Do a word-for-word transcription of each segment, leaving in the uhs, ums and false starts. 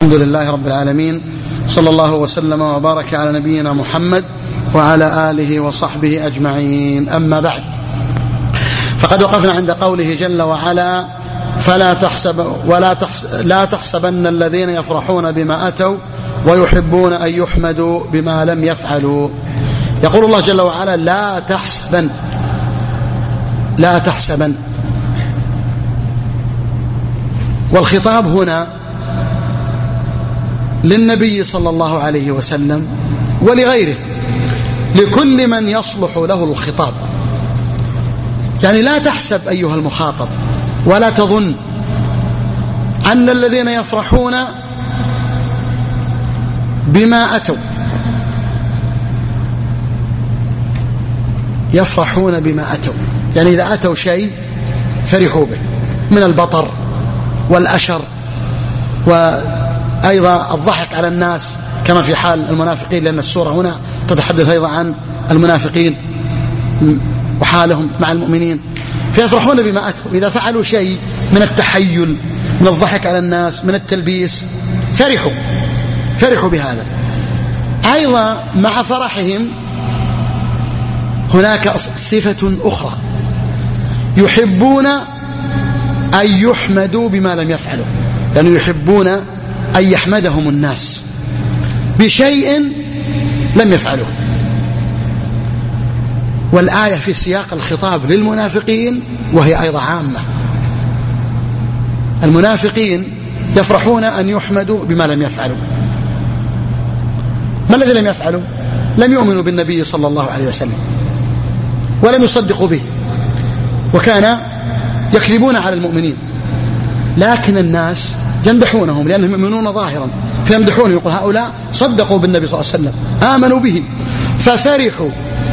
الحمد لله رب العالمين، صلى الله وسلم وبارك على نبينا محمد وعلى آله وصحبه أجمعين. أما بعد، فقد وقفنا عند قوله جل وعلا: فلا تحسب ولا تحس لا تحسبن الذين يفرحون بما أتوا ويحبون أن يحمدوا بما لم يفعلوا. يقول الله جل وعلا: لا تحسبن لا تحسبن. والخطاب هنا للنبي صلى الله عليه وسلم ولغيره، لكل من يصلح له الخطاب. يعني لا تحسب أيها المخاطب ولا تظن أن الذين يفرحون بما أتوا يفرحون بما أتوا يعني إذا أتوا شيء فرحوا به من البطر والأشر وأيضا الضحك على الناس كما في حال المنافقين، لأن السورة هنا تتحدث أيضا عن المنافقين وحالهم مع المؤمنين. فيفرحون بما أتوا، إذا فعلوا شيء من التحيل، من الضحك على الناس، من التلبيس، فرحوا فرحوا بهذا. أيضا مع فرحهم هناك صفة أخرى: يحبون أن يحمدوا بما لم يفعلوا، يعني يحبون أن يحمدهم الناس بشيء لم يفعلوه. والآية في سياق الخطاب للمنافقين، وهي أيضا عامة. المنافقين يفرحون أن يحمدوا بما لم يفعلوا. ما الذي لم يفعلوا؟ لم يؤمنوا بالنبي صلى الله عليه وسلم ولم يصدقوا به، وكان يكذبون على المؤمنين. لكن الناس يمدحونهم لأنهم يؤمنون ظاهرا، فيمدحون، يقول هؤلاء صدقوا بالنبي صلى الله عليه وسلم، آمنوا به، ففرحوا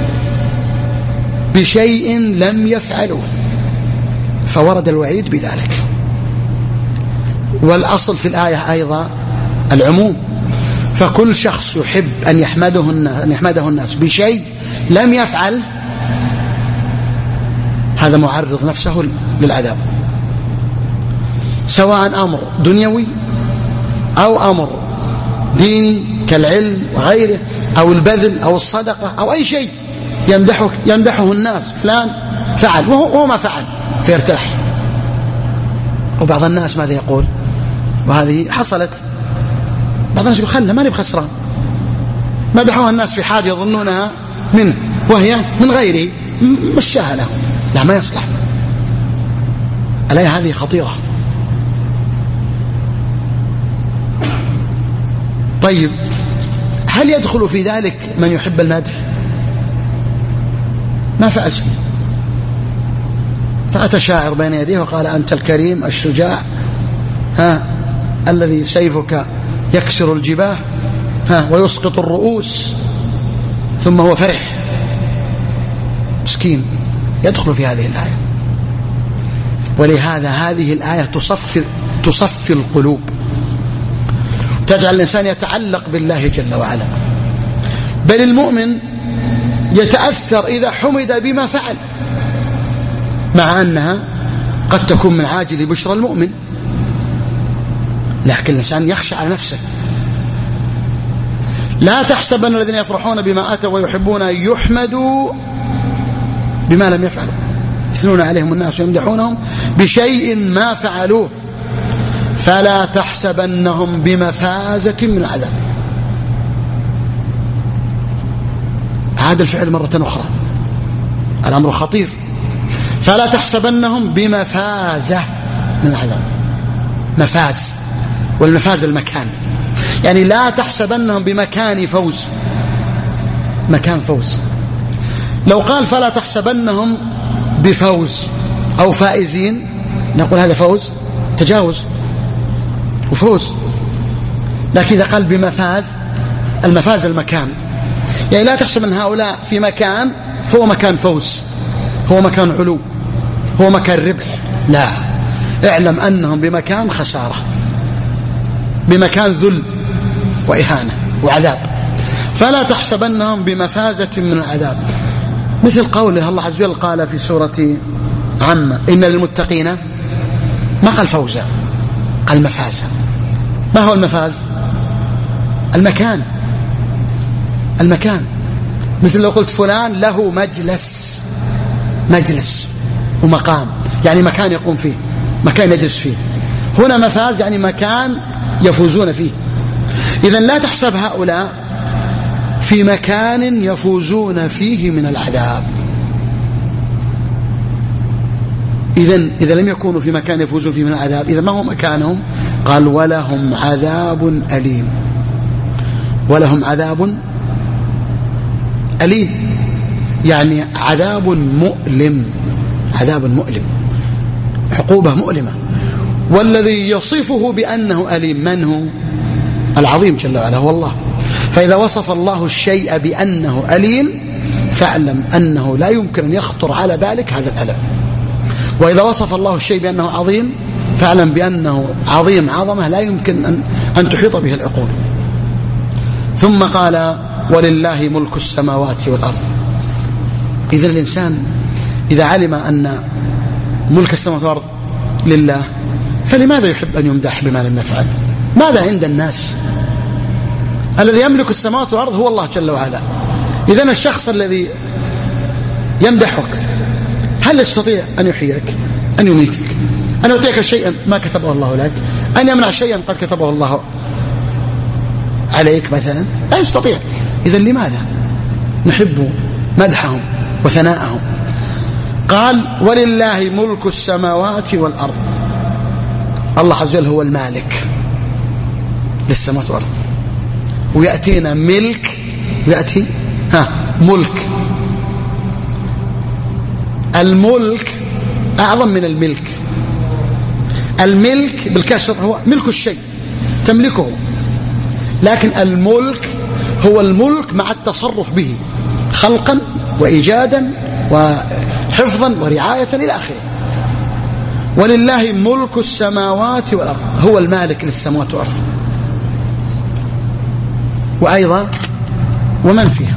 بشيء لم يفعلوه، فورد الوعيد بذلك. والأصل في الآية أيضا العموم، فكل شخص يحب أن يحمده الناس, أن يحمده الناس بشيء لم يفعل، هذا معرض نفسه للعذاب، سواء أمر دنيوي أو أمر ديني كالعلم وغيره، أو البذل أو الصدقة أو أي شيء يمدحه, يمدحه الناس، فلان فعل وهو ما فعل، فيرتاح. وبعض الناس ماذا يقول؟ وهذه حصلت، بعض الناس يقول خلنا ما نبغى خسران، مدحوها الناس في حاجة يظنونها منه وهي من غيره، مشاها له، لا ما يصلح. الآية هذه خطيرة. طيب، هل يدخل في ذلك من يحب المدح؟ ما فعل شيء، فأتى شاعر بين يديه وقال: أنت الكريم الشجاع، ها الذي سيفك يكسر الجباه، ها ويسقط الرؤوس، ثم هو فرح. مسكين، يدخل في هذه الآية. ولهذا هذه الآية تصفي تصفي القلوب، تجعل الإنسان يتعلق بالله جل وعلا. بل المؤمن يتأثر إذا حمد بما فعل، مع أنها قد تكون من عاجل بشرى المؤمن، لكن الإنسان يخشى على نفسه. لا تحسبن الذين يفرحون بما أتوا ويحبون أن يحمدوا بما لم يفعلوا، يثنون عليهم الناس ويمدحونهم بشيء ما فعلوه، فلا تحسبنهم بمفازة من العذاب. عاد الفعل مرة أخرى، الأمر خطير. فلا تحسبنهم بمفازة من العذاب، مفاز، والمفاز المكان، يعني لا تحسبنهم بمكان فوز، مكان فوز. لو قال فلا تحسبنهم بفوز أو فائزين، نقول هذا فوز تجاوز وفوز. لكن إذا قال بمفاز، المفاز المكان، يعني لا تحسب أن هؤلاء في مكان هو مكان فوز، هو مكان علو، هو مكان ربح، لا، اعلم أنهم بمكان خسارة، بمكان ذل وإهانة وعذاب. فلا تحسبنهم بمفازة من العذاب، مثل قوله الله عز وجل قال في سورة عامة: إن للمتقين، ما قال فوزا، قال مفازة. ما هو المفاز؟ المكان. المكان مثل لو قلت فلان له مجلس، مجلس ومقام يعني مكان يقوم فيه، مكان يجلس فيه. هنا مفاز يعني مكان يفوزون فيه. إذن لا تحسب هؤلاء في مكان يفوزون فيه من العذاب. إذن إذا لم يكونوا في مكان يفوزون فيه من العذاب، إذا ما هو مكانهم؟ قال ولهم عذاب أليم. ولهم عذاب أليم يعني عذاب مؤلم، عذاب مؤلم، عقوبة مؤلمة. والذي يصفه بأنه أليم من هو؟ العظيم جل وعلا هو الله. فإذا وصف الله الشيء بأنه أليم فاعلم أنه لا يمكن أن يخطر على بالك هذا الألم. وإذا وصف الله الشيء بأنه عظيم فاعلم بأنه عظيم عظمة لا يمكن أن, أن تحيط به العقول. ثم قال ولله ملك السماوات والأرض. إذا الإنسان إذا علم أن ملك السماوات والأرض لله فلماذا يحب أن يمدح بما لم يفعل؟ ماذا عند الناس؟ الذي يملك السماوات والأرض هو الله جل وعلا. إذن الشخص الذي يمدحك هل يستطيع أن يحييك، أن يميتك، أن يعطيك شيئا ما كتبه الله لك، أن يمنع شيئا قد كتبه الله عليك مثلا؟ لا يستطيع. إذن لماذا نحب مدحهم وثناءهم؟ قال ولله ملك السماوات والأرض. الله عز وجل هو المالك للسماوات والأرض، ويأتينا ملك ويأتي ها ملك. الملك أعظم من الملك. الملك بالكسر هو ملك الشيء تملكه، لكن الملك هو الملك مع التصرف به خلقا وإيجادا وحفظا ورعاية إلى آخره. ولله ملك السماوات والأرض، هو المالك للسماوات والأرض وأيضا ومن فيها.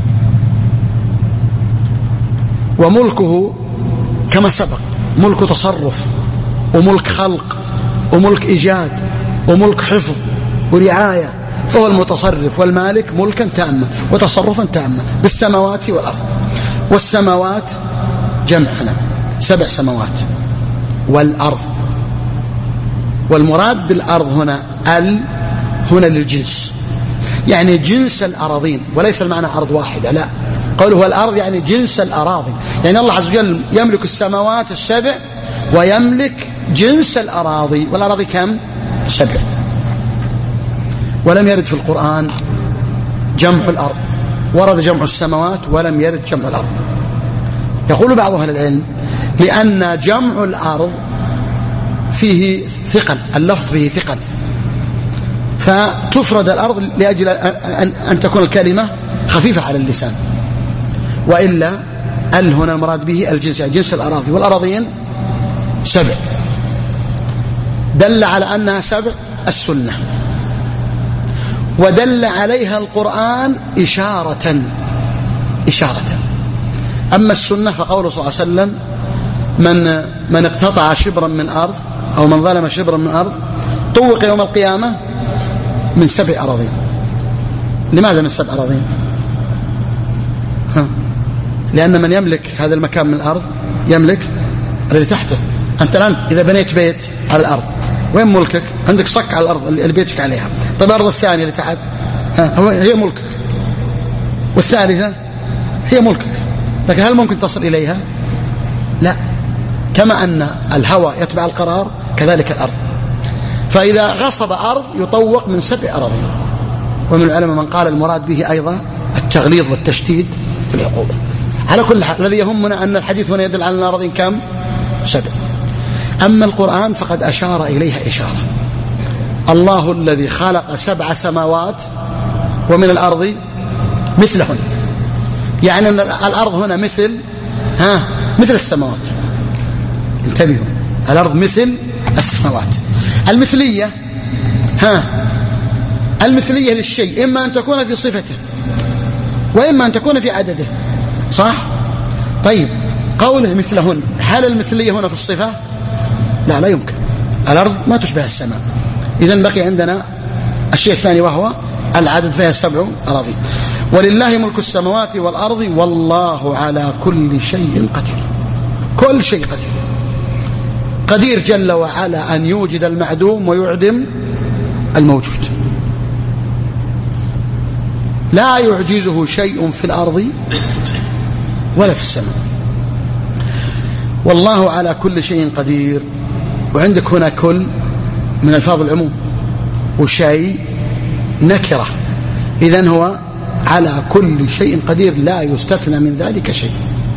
وملكه كما سبق ملك تصرف وملك خلق وملك إيجاد وملك حفظ ورعاية، فهو المتصرف والمالك ملكا تاما وتصرفا تاما بالسماوات والأرض. والسماوات جمعنا سبع سماوات والأرض، والمراد بالأرض هنا ال هنا للجنس، يعني جنس الأراضين، وليس المعنى أرض واحدة، لا، قوله الأرض يعني جنس الأراضي. يعني الله عز وجل يملك السماوات السبع ويملك جنس الأراضي، والأراضي كم؟ سبع. ولم يرد في القرآن جمع الأرض، ورد جمع السماوات ولم يرد جمع الأرض. يقول بعض أهل العلم لأن جمع الأرض فيه ثقل، اللفظ فيه ثقل، فتفرد الأرض لأجل أن تكون الكلمة خفيفة على اللسان. وإلا ال هنا المراد به الجنس، يعني جنس الأراضي، والأراضين سبع. دل على أنها سبع السنة، ودل عليها القرآن إشارة إشارة. أما السنة فقوله صلى الله عليه وسلم من من اقتطع شبرا من أرض أو من ظلم شبرا من أرض طوق يوم القيامة من سبع أراضين. لماذا من سبع أراضين؟ ها. لأن من يملك هذا المكان من الأرض يملك الذي تحته. أنت الآن إذا بنيت بيت على الأرض وين ملكك؟ عندك صك على الأرض اللي بيتك عليها. طيب الأرض الثانية اللي تحت ها هي ملكك، والثالثة هي ملكك، لكن هل ممكن تصل إليها؟ لا. كما أن الهواء يتبع القرار كذلك الأرض. فإذا غصب أرض يطوق من سبع أراضين. ومن العلماء من قال المراد به أيضا التغليظ والتشديد في العقوبة. على كل حال الذي يهمنا أن الحديث هنا يدل على الأراضين كم؟ سبع. أما القرآن فقد أشار إليها إشارة. الله الذي خلق سبع سماوات ومن الأرض مثلهن، يعني أن الأرض هنا مثل ها مثل السماوات. انتبهوا، الأرض مثل السماوات. المثلية ها المثلية للشيء إما أن تكون في صفته وإما أن تكون في عدده، صح؟ طيب قوله مثلهن، هل المثلية هنا في الصفة؟ لا لا يمكن. الأرض ما تشبه السماء، إذن بقي عندنا الشيء الثاني وهو العدد، فيها سبع أراضين. ولله ملك السماوات والأرض والله على كل شيء قدير. كل شيء قدير، قدير جل وعلا أن يوجد المعدوم ويعدم الموجود. لا يعجزه شيء في الأرض ولا في السماء. والله على كل شيء قدير. وعندك هنا كل من الفاظ العموم، وشيء نكرة، إذن هو على كل شيء قدير، لا يستثنى من ذلك شيء.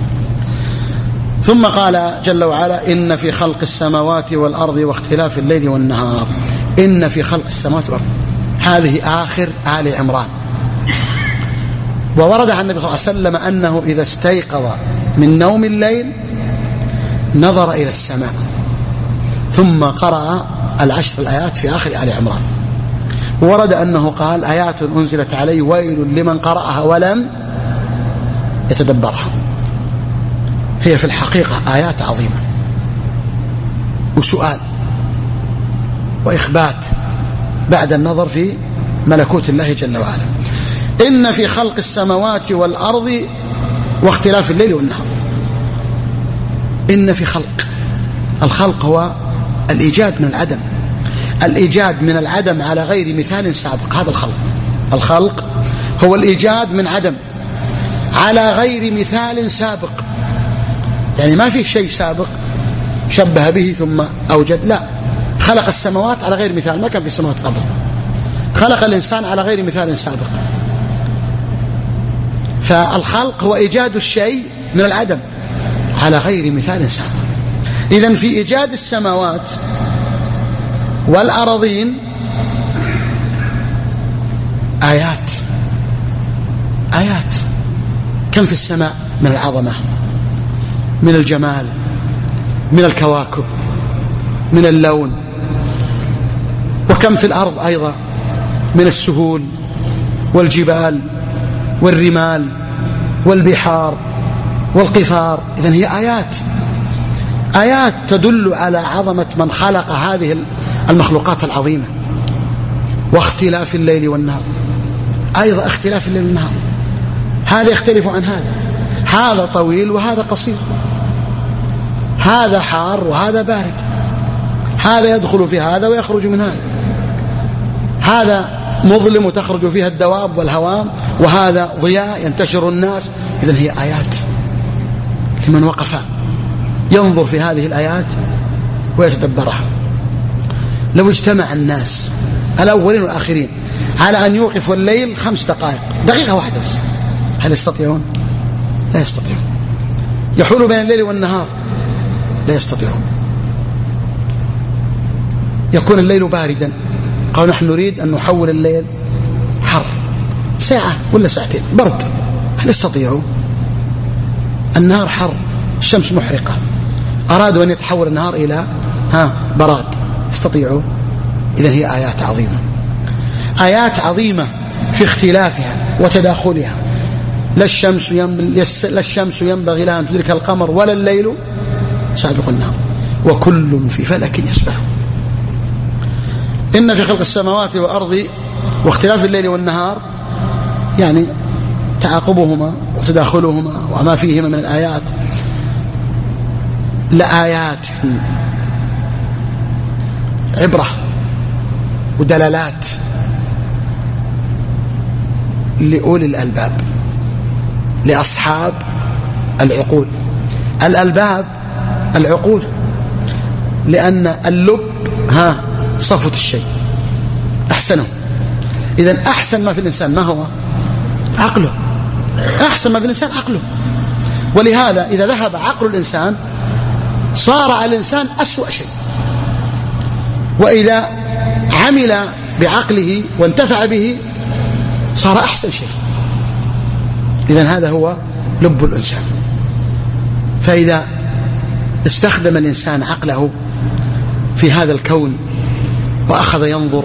ثم قال جل وعلا إن في خلق السماوات والأرض واختلاف الليل والنهار. إن في خلق السماوات والأرض، هذه آخر آل عمران. وورد عن النبي صلى الله عليه وسلم أنه إذا استيقظ من نوم الليل نظر إلى السماء ثم قرأ العشر الآيات في آخر آل عمران. ورد أنه قال آيات أنزلت علي ويل لمن قرأها ولم يتدبرها. هي في الحقيقة آيات عظيمة، وسؤال وإخبات بعد النظر في ملكوت الله جل وعلا. إن في خلق السماوات والأرض واختلاف الليل والنهار. إن في خلق، الخلق هو الإيجاد من العدم، الإيجاد من العدم على غير مثال سابق. هذا الخلق. الخلق هو الإيجاد من عدم على غير مثال سابق، يعني ما في شيء سابق شبه به ثم أوجد، لا، خلق السماوات على غير مثال، ما كان في السماوات قبل. خلق الإنسان على غير مثال سابق. فالخلق هو إيجاد الشيء من العدم على غير مثال سابق. إذن في إيجاد السماوات والأراضين آيات آيات. كم في السماء من العظمة، من الجمال، من الكواكب، من اللون. وكم في الأرض أيضا من السهول والجبال والرمال والبحار والقفار. إذن هي آيات، آيات تدل على عظمة من خلق هذه المخلوقات العظيمة. واختلاف الليل والنهار، أيضا اختلاف الليل والنهار، هذا يختلف عن هذا، هذا طويل وهذا قصير، هذا حار وهذا بارد، هذا يدخل في هذا ويخرج من هذا، هذا مظلم وتخرج فيها الدواب والهوام، وهذا ضياء ينتشر الناس. إذن هي آيات لمن وقف ينظر في هذه الآيات ويتدبرها. لو اجتمع الناس الأولين والآخرين على أن يوقفوا الليل خمس دقائق، دقيقة واحدة بس، هل يستطيعون؟ لا يستطيعون. يحول بين الليل والنهار، لا يستطيعون. يكون الليل باردا، قالوا نحن نريد أن نحول الليل حر، ساعة ولا ساعتين برد، هل يستطيعون؟ النهار حر، الشمس محرقة، أرادوا أن يتحول النهار إلى ها براد، يستطيعون؟ إذن هي آيات عظيمة، آيات عظيمة في اختلافها وتداخلها. لا الشمس لا الشمس ينبغي لها أن تدرك القمر ولا الليل سابق النهار وكل في فلك يسبحون. إن في خلق السماوات والأرض واختلاف الليل والنهار، يعني تعاقبهما وتداخلهما وما فيهما من الآيات، لآيات عبرة ودلالات لأولي الألباب، لأصحاب العقول. الألباب العقول، لأن اللب ها صفوة الشيء، أحسنه. إذن أحسن ما في الإنسان ما هو؟ عقله. أحسن ما في الإنسان عقله. ولهذا إذا ذهب عقل الإنسان صار الإنسان أسوأ شيء، وإذا عمل بعقله وانتفع به صار أحسن شيء. إذن هذا هو لب الإنسان. فإذا استخدم الإنسان عقله في هذا الكون وأخذ ينظر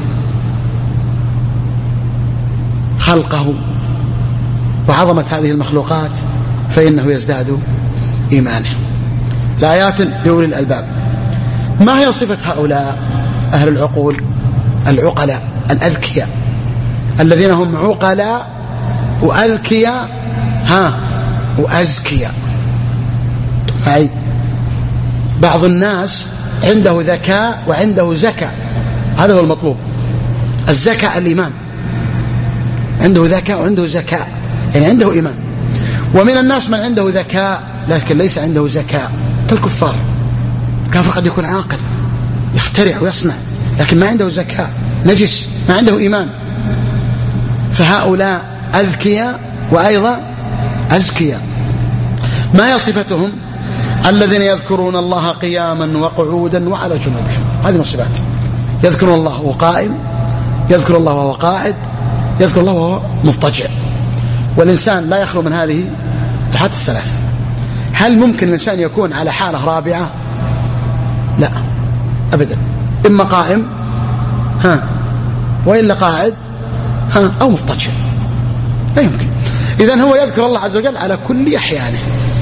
خلقه وعظمة هذه المخلوقات فإنه يزداد إيمانه. لآيات لأولي الألباب. ما هي صفة هؤلاء أهل العقول؟ العقلاء الأذكياء، الذين هم عقلاء وأذكياء ها وأزكياء معي. بعض الناس عنده ذكاء وعنده زكاء، هذا هو المطلوب. الزكاء الإيمان، عنده ذكاء وعنده زكاء، يعني عنده إيمان. ومن الناس من عنده ذكاء لكن ليس عنده زكاء، كالكفار. الكافر قد يكون عاقل يخترع ويصنع لكن ما عنده زكاة، نجس، ما عنده إيمان. فهؤلاء أذكياء وأيضا أزكياء. ما هي صفتهم؟ الذين يذكرون الله قياما وقعودا وعلى جنوبهم، هذه صفات. يذكرون الله وهو قائم، يذكر الله وهو قاعد، يذكر الله وهو مضطجع. والإنسان لا يخلو من هذه الحالات الثلاث. هل ممكن الإنسان يكون على حالة رابعة؟ لا أبدا، إما قائم ها وإلا قاعد ها أو مضطجع، لا يمكن. إذن هو يذكر الله عز وجل على كل أحيانه.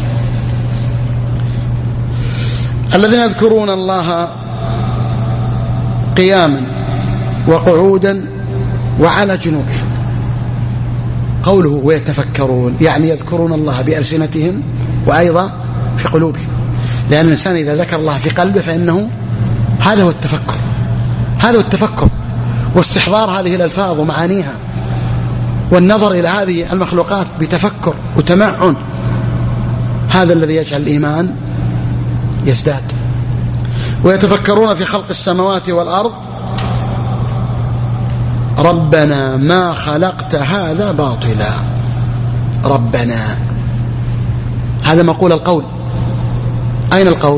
الذين يذكرون الله قياما وقعودا وعلى جنوبهم. قوله ويتفكرون يعني يذكرون الله بألسنتهم وأيضا في قلوبهم، لأن الإنسان إذا ذكر الله في قلبه فإنه هذا هو التفكر، هذا هو التفكر واستحضار هذه الألفاظ ومعانيها والنظر إلى هذه المخلوقات بتفكر وتمعن. هذا الذي يجعل الإيمان يزداد. ويتفكرون في خلق السماوات والأرض ربنا ما خلقت هذا باطلا. ربنا هذا مقول القول. أين القول؟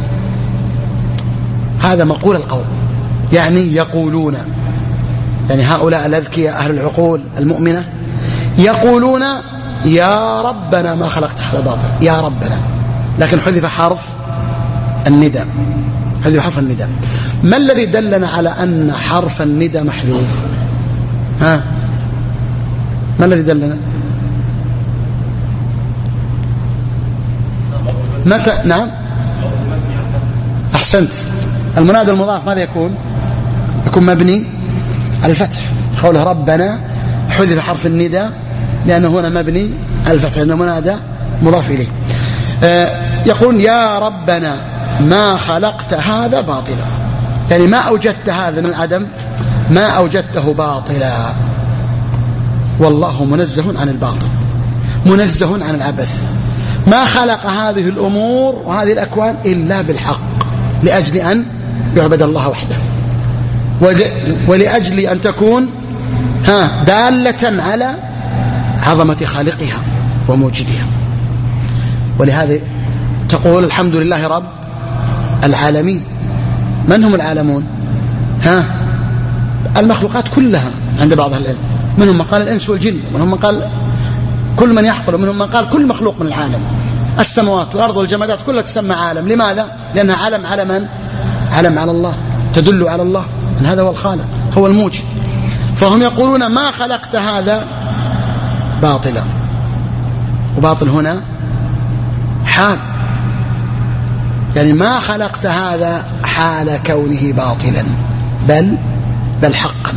هذا مقول القول، يعني يقولون، يعني هؤلاء الأذكياء أهل العقول المؤمنة يقولون يا ربنا ما خلقت هذا باطل، يا ربنا، لكن حذف حرف النداء، حذف حرف النداء. ما الذي دلنا على أن حرف النداء محذوف؟ ها ما الذي دلنا؟ متى؟ نعم أحسنت. المنادى المضاف ماذا يكون؟ يكون مبني على الفتح. قوله ربنا حذف حرف النداء لأنه هنا مبني على الفتح لأنه منادى مضاف إليه. آه يقول يا ربنا ما خلقت هذا باطلا، يعني ما أوجدت هذا من العدم، ما أوجدته باطلا. والله منزه عن الباطل، منزه عن العبث. ما خلق هذه الأمور وهذه الأكوان إلا بالحق، لأجل أن يعبد الله وحده، ولأجل أن تكون ها دالة على عظمة خالقها وموجدها. ولهذا تقول الحمد لله رب العالمين. من هم العالمون؟ ها المخلوقات كلها عند بعض أهل العلم، منهم من قال الإنس والجن، ومنهم من قال كل من يحقل، ومنهم من قال كل مخلوق من العالم. السماوات والأرض والجمادات كلها تسمى عالم. لماذا؟ لأنها علم على من؟ علم على الله، تدل على الله أن هذا هو الخالق، هو الموجد. فهم يقولون ما خلقت هذا باطلا، وباطل هنا حال، يعني ما خلقت هذا حال كونه باطلا، بل بل حقا.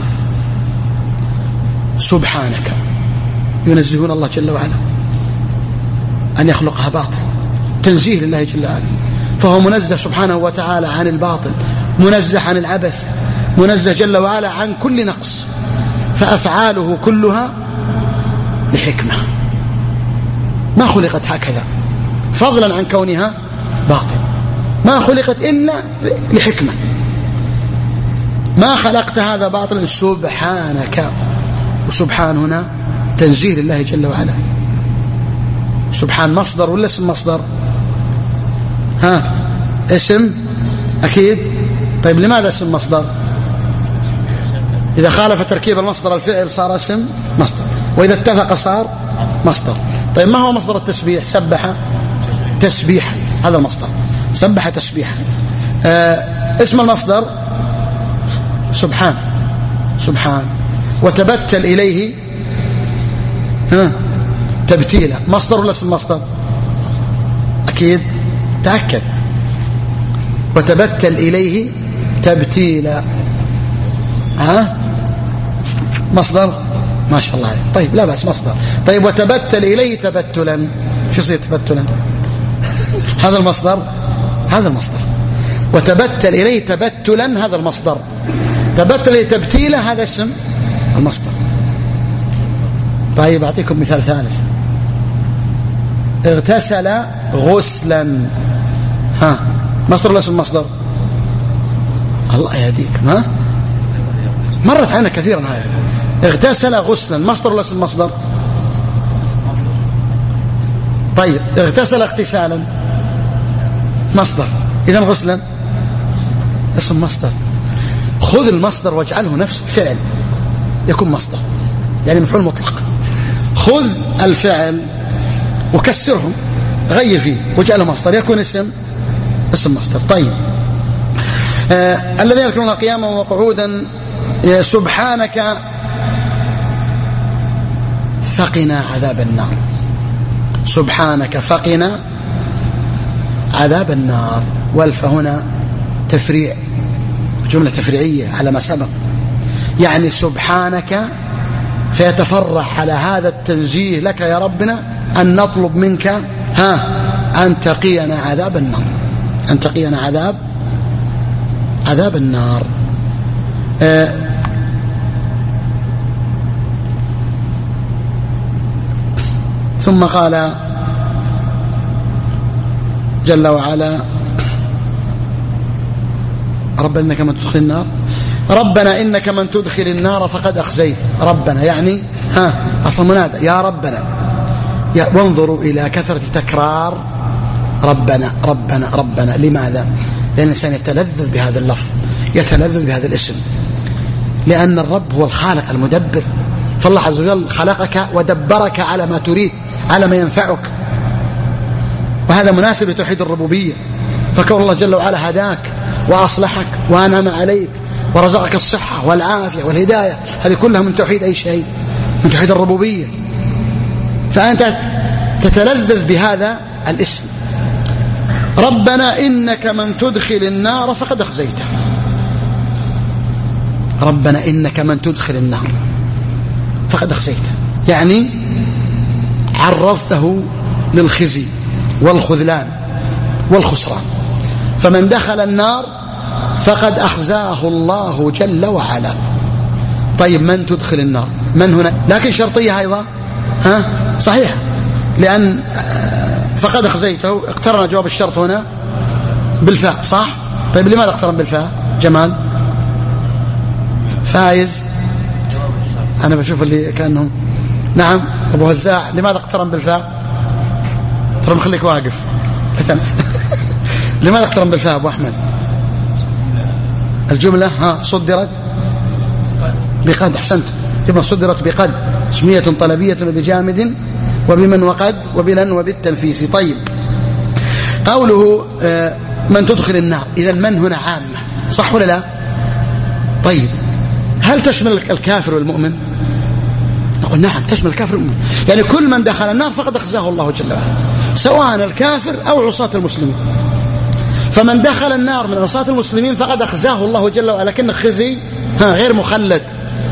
سبحانك، ينزهون الله جل وعلا أن يخلقها باطل، تنزيه لله جل وعلا. فهو منزه سبحانه وتعالى عن الباطل، منزه عن العبث، منزه جل وعلا عن كل نقص. فأفعاله كلها لحكمة، ما خلقت هكذا، فضلا عن كونها باطل، ما خلقت إلا لحكمة. ما خلقت هذا باطلا سبحانك. وسبحان هنا تنزيه لله جل وعلا. سبحان مصدر ولا اسم مصدر؟ ها اسم أكيد. طيب لماذا اسم مصدر؟ إذا خالف تركيب المصدر الفعل صار اسم مصدر، وإذا اتفق صار مصدر. طيب ما هو مصدر التسبيح؟ سبح تسبيحا، هذا المصدر، سبح تسبيحا. آه اسم المصدر سبحان، سبحان. وتبتل إليه ها تبتيلا، مصدر ولا اسم مصدر؟ أكيد، تأكد. وتبتل إليه تبتيلا، ها مصدر ما شاء الله عليك. طيب لا بأس مصدر. طيب وتبتل إليه تبتلا، شو يصير تبتلا؟ هذا المصدر، هذا المصدر. وتبتل إليه تبتلا هذا المصدر. تبتل إليه تبتيله هذا اسم المصدر. طيب أعطيكم مثال ثالث. اغتسل غسلا، ها مصدر ولا اسم المصدر؟ الله يهديك، ما مرت علينا كثيرا هذا. اغتسل غسلا مصدر ولا اسم المصدر؟ طيب اغتسل اغتسالا مصدر، إذا غسلا اسم مصدر. خذ المصدر واجعله نفس الفعل يكون مصدر، يعني مفعول مطلق. خذ الفعل وكسرهم، غير فيه واجعله مصدر يكون اسم اسم مصدر. طيب آه الذين يذكرون قياما وقعودا سبحانك فقنا عذاب النار. سبحانك فقنا عذاب النار. والف هنا تفريع، جملة تفريعية على ما سبق، يعني سبحانك فيتفرح على هذا التنزيه لك يا ربنا أن نطلب منك ها أن تقينا عذاب النار، أن تقينا عذاب عذاب النار. آه ثم قال جل وعلا ربنا إنك من تدخل النار ربنا إنك من تدخل النار فقد أخزيت. ربنا يعني ها أصل منادى يا ربنا. وانظروا إلى كثرة تكرار ربنا ربنا ربنا. لماذا؟ لأن الإنسان يتلذذ بهذا اللفظ، يتلذذ بهذا الاسم، لأن الرب هو الخالق المدبر. فالله عز وجل خلقك ودبرك على ما تريد، على ما ينفعك، وهذا مناسب لتوحيد الربوبية. فكون الله جل وعلا هداك وأصلحك وأنعم عليك ورزقك الصحة والعافية والهداية، هذه كلها من توحيد أي شيء، من توحيد الربوبية. فأنت تتلذذ بهذا الاسم. ربنا إنك من تدخل النار فقد أخزيته. ربنا إنك من تدخل النار فقد أخزيته، يعني عرضته للخزي والخذلان والخسران. فمن دخل النار فقد أخزاه الله جل وعلا. طيب من تدخل النار؟ من هنا لكن شرطية أيضا، ها صحيح، لأن فقد أخزيته اقترن جواب الشرط هنا بالفاء، صح؟ طيب لماذا اقترن بالفاء؟ جمال فايز، أنا بشوف اللي كأنهم نعم أبو هزاع، لماذا اقترن بالفاء؟ ترى مخليك واقف. لماذا اقترن بالفاء أبو أحمد؟ الجملة ها صدرت بقد، أحسنت، جملة صدرت بقد، اسمية طلبية بجامد وبمن وقد وبلن وبالتنفيس. طيب قوله من تدخل النار، إذا من هنا عامة، صح ولا لا؟ طيب هل تشمل الكافر والمؤمن؟ نقول نعم تشمل الكافر والمؤمن، يعني كل من دخل النار فقد أخزاه الله جل وعلا، سواء الكافر أو عصاة المسلمين. فمن دخل النار من عصاة المسلمين فقد أخزاه الله جل وعلا، لكن خزي غير مخلد،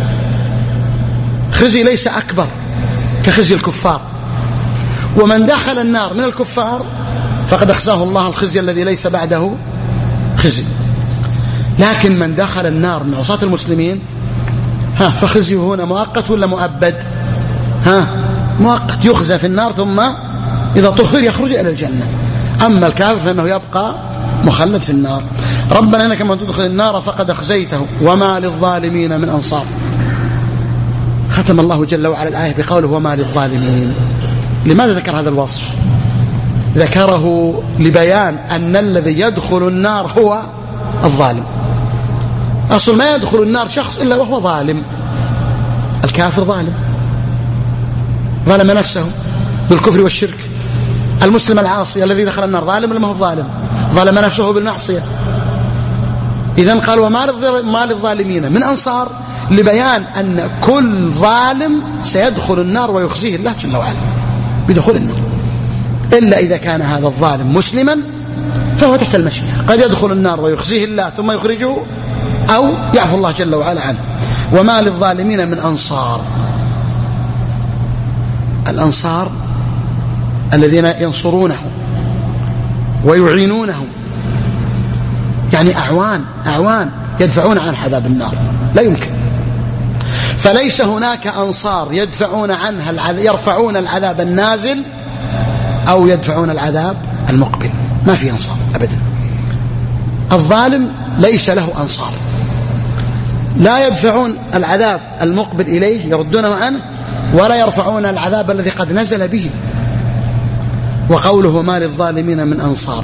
خزي ليس أكبر كخزي الكفار. ومن دخل النار من الكفار فقد أخزاه الله الخزي الذي ليس بعده خزي. لكن من دخل النار من عصاة المسلمين ها فخزيه هنا مؤقت ولا مؤبد؟ ها مؤقت، يخزى في النار ثم إذا طهر يخرج إلى الجنة. أما الكافر فإنه يبقى مخلد في النار. ربنا إنك من تدخل النار فقد أخزيته وما للظالمين من أنصار. ختم الله جل وعلا الآية بقوله وما للظالمين. لماذا ذكر هذا الوصف؟ ذكره لبيان أن الذي يدخل النار هو الظالم. أصل ما يدخل النار شخص إلا وهو ظالم. الكافر ظالم، ظلم نفسه بالكفر والشرك. المسلم العاصي الذي دخل النار ظالم ولا ما هو ظالم؟ ظلم نفسه بالمعصية. إذن قال وما للظالمين من أنصار، لبيان أن كل ظالم سيدخل النار ويخزيه الله جل وعلا بدخول النار، إلا إذا كان هذا الظالم مسلما فهو تحت المشيئة، قد يدخل النار ويخزيه الله ثم يخرجه، أو يعفو الله جل وعلا عنه. وما للظالمين من أنصار. الأنصار الذين ينصرونه ويعينونه، يعني أعوان أعوان يدفعون عن عذاب النار، لا يمكن. فليس هناك أنصار يدفعون عنها العذاب، يرفعون العذاب النازل أو يدفعون العذاب المقبل، ما في أنصار أبدا. الظالم ليس له أنصار، لا يدفعون العذاب المقبل إليه يردونه عنه، ولا يرفعون العذاب الذي قد نزل به. وقوله ما للظالمين من أنصار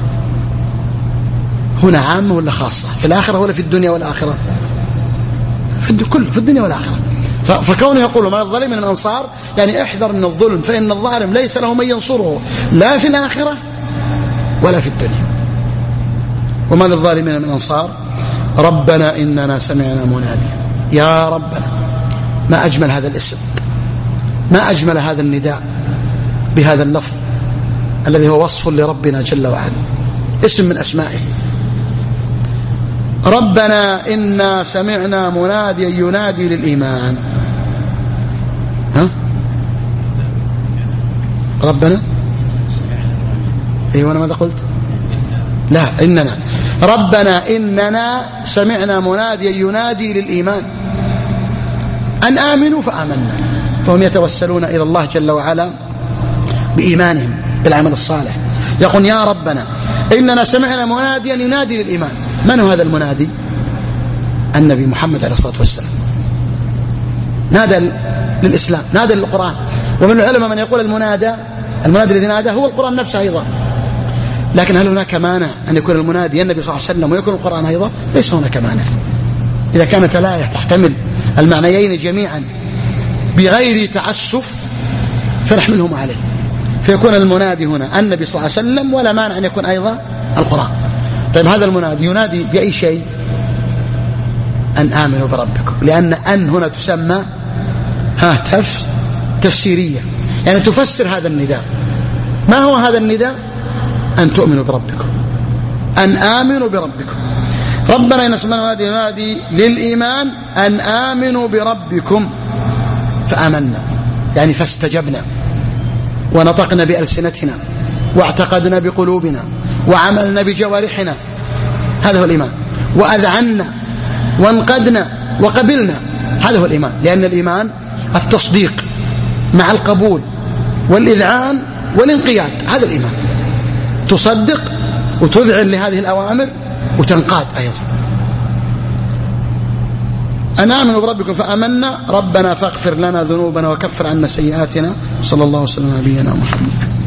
هنا عامة ولا خاصة؟ في الآخرة ولا في الدنيا والآخرة؟ في الكل، في الدنيا والآخرة. فكونه يقول ما للظالمين من أنصار يعني احذر من الظلم، فإن الظالم ليس له من ينصره لا في الآخرة ولا في الدنيا. وما للظالمين من أنصار. ربنا إننا سمعنا مناديا. يا ربنا، ما أجمل هذا الاسم، ما أجمل هذا النداء بهذا اللفظ الذي هو وصف لربنا جل وعلا، اسم من أسمائه. ربنا إنا سمعنا مناديا ينادي للإيمان. ها؟ ربنا ايوه، انا ماذا قلت؟ لا، إننا ربنا إننا سمعنا مناديا ينادي للإيمان أن آمنوا فآمنا. فهم يتوسلون إلى الله جل وعلا بإيمانهم بالعمل الصالح، يقول يا ربنا إننا سمعنا مناديا ينادي للإيمان. من هو هذا المنادي؟ النبي محمد عليه الصلاة والسلام، نادى للإسلام، نادى للقرآن. ومن العلماء من يقول المنادى المنادي الذي نادى هو القرآن نفسه أيضا. لكن هل هناك مانع أن يكون المنادي النبي صلى الله عليه وسلم ويكون القرآن أيضا؟ ليس هناك مانع إذا كانت الآية تحتمل المعنيين جميعا بغير تعسف فنحملهم عليه، فيكون المنادي هنا النبي صلى الله عليه وسلم، ولا مانع أن يكون أيضا القرآن. طيب هذا المنادي ينادي بأي شيء؟ أن آمنوا بربكم، لأن أن هنا تسمى ها تف تفسيرية، يعني تفسر هذا النداء. ما هو هذا النداء؟ أن تؤمنوا بربكم، أن آمنوا بربكم. ربنا إن سمعنا منادي ينادي للإيمان أن آمنوا بربكم فآمنا، يعني فاستجبنا ونطقنا بألسنتنا واعتقدنا بقلوبنا وعملنا بجوارحنا، هذا هو الإيمان. وأذعنا وانقدنا وقبلنا، هذا هو الإيمان. لأن الإيمان التصديق مع القبول والإذعان والانقياد، هذا الإيمان. تصدق وتذعن لهذه الأوامر وتنقاد أيضا. أن آمنوا بربكم فآمنا ربنا فاغفر لنا ذنوبنا وكفر عنا سيئاتنا. صلى الله وسلم على نبينا محمد.